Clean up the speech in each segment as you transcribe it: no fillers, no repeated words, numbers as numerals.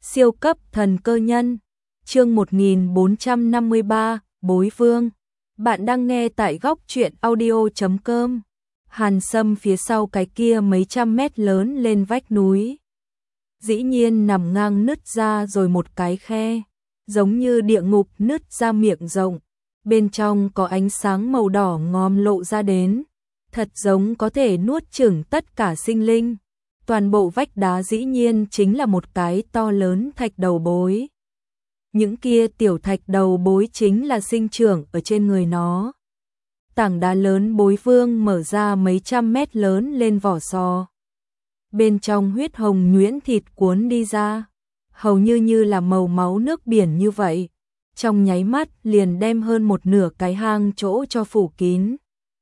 Siêu cấp thần cơ nhân, chương 1453, Bối Vương. Bạn đang nghe tại góc truyện audio.com. Hàn Sâm phía sau cái kia mấy trăm mét lớn lên vách núi. Dĩ nhiên nằm ngang nứt ra rồi một cái khe, giống như địa ngục nứt ra miệng rộng. Bên trong có ánh sáng màu đỏ ngòm lộ ra đến, thật giống có thể nuốt chửng tất cả sinh linh. Toàn bộ vách đá dĩ nhiên chính là một cái to lớn thạch đầu bối. Những kia tiểu thạch đầu bối chính là sinh trưởng ở trên người nó. Tảng đá lớn Bối Vương mở ra mấy trăm mét lớn lên vỏ sò. Bên trong huyết hồng nhuyễn thịt cuốn đi ra, hầu như là màu máu nước biển như vậy. Trong nháy mắt liền đem hơn một nửa cái hang chỗ cho phủ kín.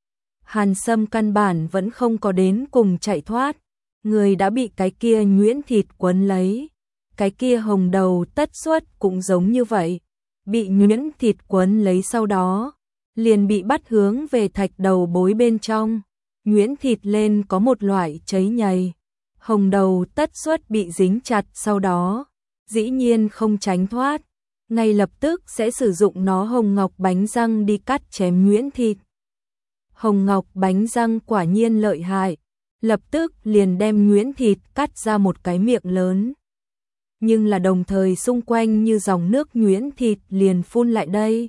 Hàn Sâm căn bản vẫn không có đến cùng chạy thoát. Người đã bị cái kia nhuyễn thịt quấn lấy. Cái kia hồng đầu tất suất cũng giống như vậy. Bị nhuyễn thịt quấn lấy sau đó, liền bị bắt hướng về thạch đầu bối bên trong. Nhuyễn thịt lên có một loại cháy nhầy. Hồng đầu tất suất bị dính chặt sau đó, dĩ nhiên không tránh thoát. Ngay lập tức sẽ sử dụng nó hồng ngọc bánh răng đi cắt chém nhuyễn thịt. Hồng ngọc bánh răng quả nhiên lợi hại. Lập tức liền đem nhuyễn thịt cắt ra một cái miệng lớn. Nhưng là đồng thời xung quanh như dòng nước nhuyễn thịt liền phun lại đây.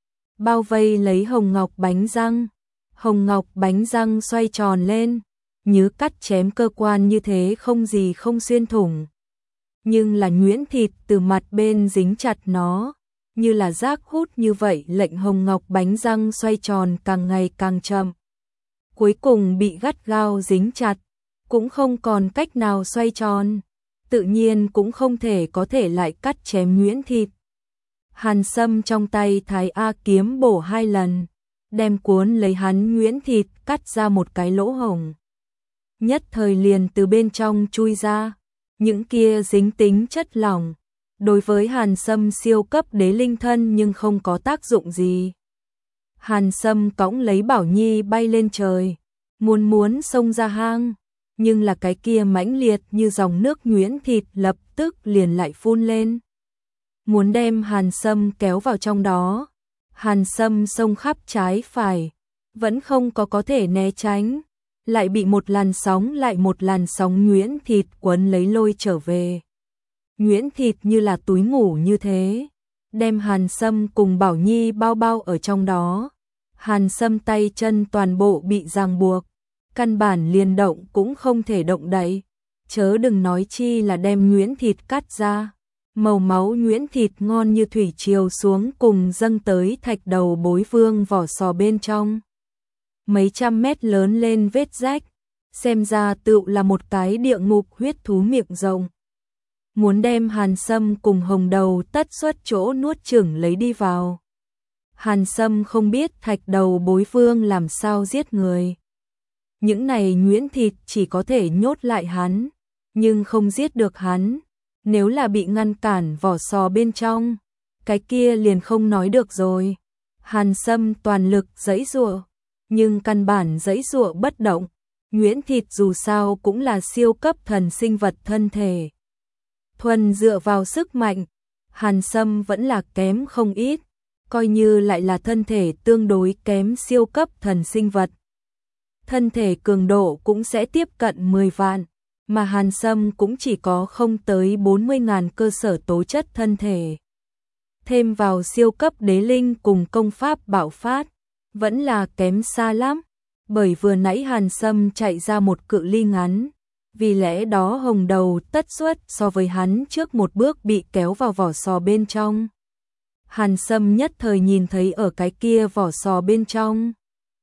Bao vây lấy hồng ngọc bánh răng. Hồng ngọc bánh răng xoay tròn lên, như cắt chém cơ quan như thế không gì không xuyên thủng. Nhưng là nhuyễn thịt từ mặt bên dính chặt nó, như là rác hút như vậy lệnh hồng ngọc bánh răng xoay tròn càng ngày càng chậm. Cuối cùng bị gắt gao dính chặt, cũng không còn cách nào xoay tròn, tự nhiên cũng không thể có thể lại cắt chém nhuyễn thịt. Hàn Sâm trong tay Thái A kiếm bổ 2 lần, đem cuốn lấy hắn nhuyễn thịt cắt ra một cái lỗ hổng. Nhất thời liền từ bên trong chui ra, những kia dính tính chất lỏng, đối với Hàn Sâm siêu cấp đế linh thân nhưng không có tác dụng gì. Hàn Sâm cõng lấy Bảo Nhi bay lên trời, muốn xông ra hang, nhưng là cái kia mãnh liệt như dòng nước nhuyễn thịt lập tức liền lại phun lên. Muốn đem Hàn Sâm kéo vào trong đó, Hàn Sâm xông khắp trái phải, vẫn không có thể né tránh, lại bị một làn sóng lại một làn sóng nhuyễn thịt quấn lấy lôi trở về. Nhuyễn thịt như là túi ngủ như thế, đem Hàn Sâm cùng Bảo Nhi bao ở trong đó. Hàn Sâm tay chân toàn bộ bị ràng buộc, căn bản liền động cũng không thể động đậy, chớ đừng nói chi là đem nhuyễn thịt cắt ra. Màu máu nhuyễn thịt ngon như thủy triều xuống cùng dâng tới thạch đầu Bối Vương vỏ sò bên trong. Mấy trăm mét lớn lên vết rách, xem ra tựu là một cái địa ngục huyết thú miệng rộng. Muốn đem Hàn Sâm cùng hồng đầu tất suất chỗ nuốt chửng lấy đi vào. Hàn Sâm không biết thạch đầu Bối Vương làm sao giết người. Những này nhuyễn thịt chỉ có thể nhốt lại hắn, nhưng không giết được hắn. Nếu là bị ngăn cản vỏ sò bên trong, cái kia liền không nói được rồi. Hàn Sâm toàn lực giãy giụa, nhưng căn bản giãy giụa bất động. Nhuyễn thịt dù sao cũng là siêu cấp thần sinh vật thân thể. Thuần dựa vào sức mạnh, Hàn Sâm vẫn là kém không ít, coi như lại là thân thể tương đối kém siêu cấp thần sinh vật. Thân thể cường độ cũng sẽ tiếp cận 10 vạn, mà Hàn Sâm cũng chỉ có không tới 40.000 cơ sở tố chất thân thể. Thêm vào siêu cấp đế linh cùng công pháp bạo phát, vẫn là kém xa lắm, bởi vừa nãy Hàn Sâm chạy ra một cự ly ngắn, vì lẽ đó hồng đầu tất suất so với hắn trước một bước bị kéo vào vỏ sò bên trong. Hàn Sâm nhất thời nhìn thấy ở cái kia vỏ sò bên trong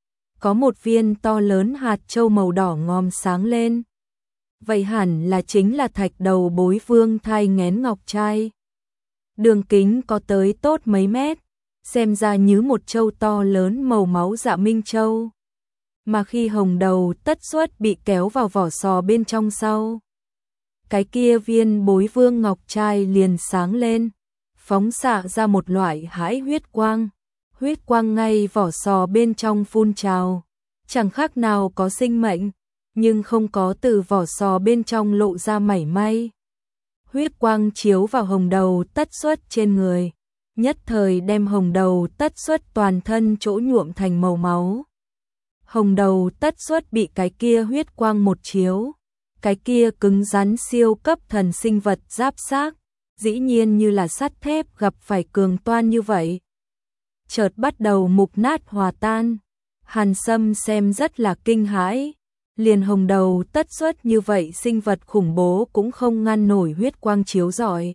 có một viên to lớn hạt châu màu đỏ ngòm sáng lên. Vậy hẳn là chính là thạch đầu Bối Vương thai nghén ngọc trai. Đường kính có tới tốt mấy mét, xem ra như một châu to lớn màu máu dạ minh châu. Mà khi hồng đầu tất suất bị kéo vào vỏ sò bên trong sau, cái kia viên Bối Vương ngọc trai liền sáng lên, phóng xạ ra một loại hãi huyết quang. Huyết quang ngay vỏ sò bên trong phun trào, chẳng khác nào có sinh mệnh, nhưng không có từ vỏ sò bên trong lộ ra mảy may. huyết quang chiếu vào hồng đầu tất xuất trên người, nhất thời đem hồng đầu tất xuất toàn thân chỗ nhuộm thành màu máu. Hồng đầu tất xuất bị cái kia huyết quang một chiếu, cái kia cứng rắn siêu cấp thần sinh vật giáp xác, dĩ nhiên như là sắt thép gặp phải cường toan như vậy. Chợt bắt đầu mục nát hòa tan, Hàn Sâm xem rất là kinh hãi, liền hồng đầu tất xuất như vậy sinh vật khủng bố cũng không ngăn nổi huyết quang chiếu rọi.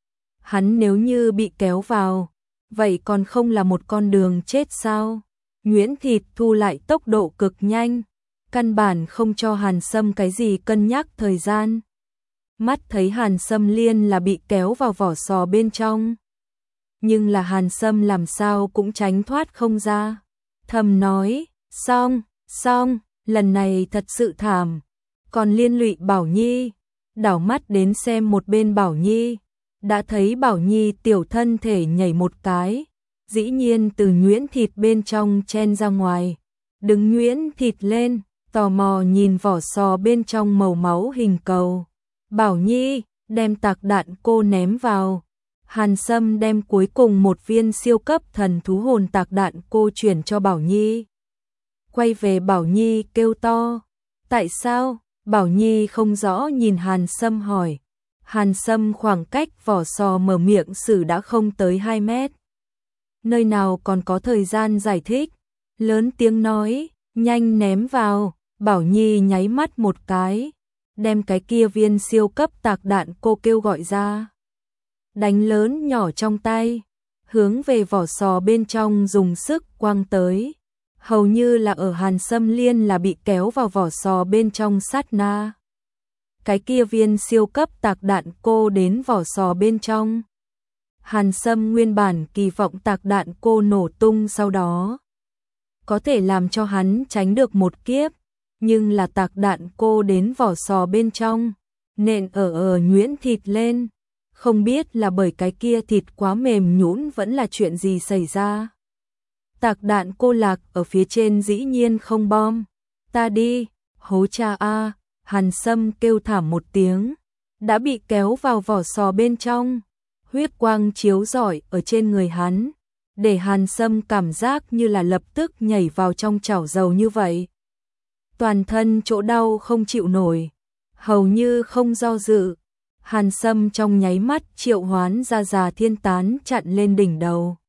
Hắn nếu như bị kéo vào, vậy còn không là một con đường chết sao? Nguyễn Thịt thu lại tốc độ cực nhanh, căn bản không cho Hàn Sâm cái gì cân nhắc thời gian. Mắt thấy Hàn Sâm liên là bị kéo vào vỏ sò bên trong. Nhưng là Hàn Sâm làm sao cũng tránh thoát không ra. Thầm nói, xong, lần này thật sự thảm. Còn liên lụy Bảo Nhi, đảo mắt đến xem một bên Bảo Nhi. Đã thấy Bảo Nhi tiểu thân thể nhảy một cái, dĩ nhiên từ nhuyễn thịt bên trong chen ra ngoài. Đứng nhuyễn thịt lên, tò mò nhìn vỏ sò bên trong màu máu hình cầu. Bảo Nhi đem tạc đạn cô ném vào. Hàn Sâm đem cuối cùng một viên siêu cấp thần thú hồn tạc đạn cô chuyển cho Bảo Nhi. Quay về Bảo Nhi kêu to. Tại sao? Bảo Nhi không rõ nhìn Hàn Sâm hỏi. Hàn Sâm khoảng cách vỏ sò mở miệng sử đã không tới 2 mét. Nơi nào còn có thời gian giải thích. Lớn tiếng nói, nhanh ném vào. Bảo Nhi nháy mắt một cái, đem cái kia viên siêu cấp tạc đạn cô kêu gọi ra. Đánh lớn nhỏ trong tay, hướng về vỏ sò bên trong dùng sức quăng tới. Hầu như là ở Hàn Sâm liên là bị kéo vào vỏ sò bên trong sát na. Cái kia viên siêu cấp tạc đạn cô đến vỏ sò bên trong. Hàn Sâm nguyên bản kỳ vọng tạc đạn cô nổ tung sau đó có thể làm cho hắn tránh được một kiếp. Nhưng là tạc đạn cô đến vỏ sò bên trong, nện ở nhuyễn thịt lên. Không biết là bởi cái kia thịt quá mềm nhũn vẫn là chuyện gì xảy ra. Tạc đạn cô lạc ở phía trên dĩ nhiên không bom. Ta đi, hố cha a. Hàn Sâm kêu thảm một tiếng, đã bị kéo vào vỏ sò bên trong. Huyết quang chiếu rọi ở trên người hắn, để Hàn Sâm cảm giác như là lập tức nhảy vào trong chảo dầu như vậy. Toàn thân chỗ đau không chịu nổi, hầu như không do dự. Hàn Sâm trong nháy mắt triệu hoán ra Già Thiên Tán chặn lên đỉnh đầu,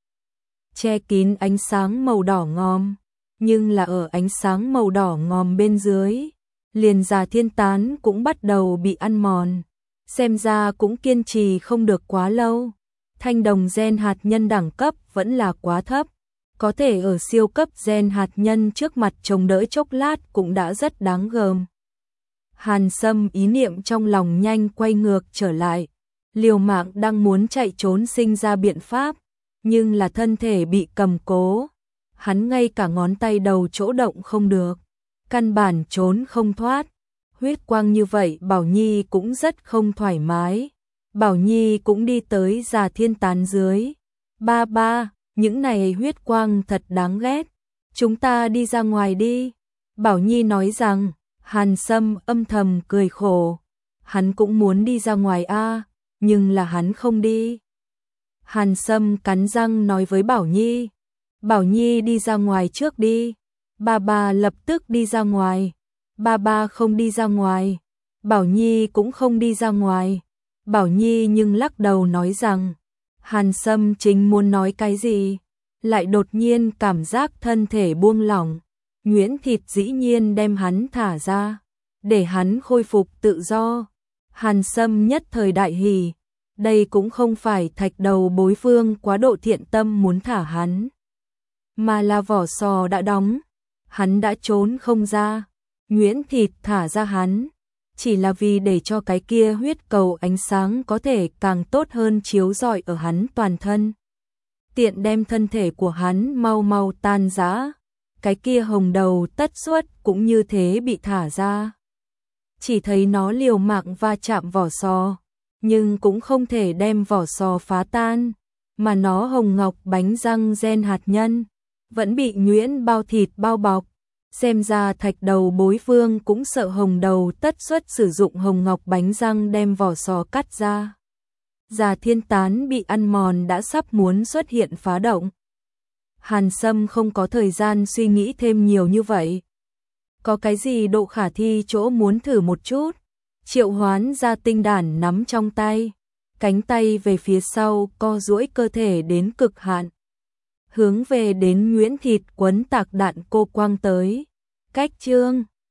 che kín ánh sáng màu đỏ ngòm. Nhưng là ở ánh sáng màu đỏ ngòm bên dưới, liền Già Thiên Tán cũng bắt đầu bị ăn mòn. Xem ra cũng kiên trì không được quá lâu. Thanh đồng gen hạt nhân đẳng cấp vẫn là quá thấp. Có thể ở siêu cấp gen hạt nhân trước mặt chống đỡ chốc lát cũng đã rất đáng gờm. Hàn Sâm ý niệm trong lòng nhanh quay ngược trở lại. Liều mạng đang muốn chạy trốn sinh ra biện pháp, nhưng là thân thể bị cầm cố. Hắn ngay cả ngón tay đầu chỗ động không được, căn bản trốn không thoát. Huyết quang như vậy Bảo Nhi cũng rất không thoải mái. Bảo Nhi cũng đi tới Già Thiên Tán dưới. Ba, những này huyết quang thật đáng ghét. Chúng ta đi ra ngoài đi. Bảo Nhi nói rằng. Hàn Sâm âm thầm cười khổ. Hắn cũng muốn đi ra ngoài a, nhưng là hắn không đi. Hàn Sâm cắn răng nói với Bảo Nhi. Bảo Nhi đi ra ngoài trước đi. Ba lập tức đi ra ngoài. Ba không đi ra ngoài. Bảo Nhi cũng không đi ra ngoài. Bảo Nhi nhưng lắc đầu nói rằng. Hàn Sâm chính muốn nói cái gì, lại đột nhiên cảm giác thân thể buông lỏng. Nhuyễn thịt dĩ nhiên đem hắn thả ra, để hắn khôi phục tự do. Hàn Sâm nhất thời đại hỉ, đây cũng không phải thạch đầu bối phương quá độ thiện tâm muốn thả hắn, mà là vỏ sò đã đóng, hắn đã trốn không ra. Nhuyễn thịt thả ra hắn, chỉ là vì để cho cái kia huyết cầu ánh sáng có thể càng tốt hơn chiếu rọi ở hắn toàn thân. Tiện đem thân thể của hắn mau mau tan rã. Cái kia hồng đầu tất xuất cũng như thế bị thả ra. Chỉ thấy nó liều mạng va chạm vỏ sò, nhưng cũng không thể đem vỏ sò phá tan, mà nó hồng ngọc bánh răng gen hạt nhân vẫn bị nhuyễn bao thịt bao bọc. Xem ra thạch đầu bối vương cũng sợ hồng đầu tất xuất sử dụng hồng ngọc bánh răng đem vỏ sò cắt ra. Già thiên tán bị ăn mòn đã sắp muốn xuất hiện phá động. Hàn Sâm không có thời gian suy nghĩ thêm nhiều như vậy. Có cái gì độ khả thi chỗ muốn thử một chút. Triệu hoán ra tinh đản nắm trong tay. Cánh tay về phía sau co duỗi cơ thể đến cực hạn. Hướng về đến nhuyễn thịt quấn tạc đạn cô quang tới. Cách chương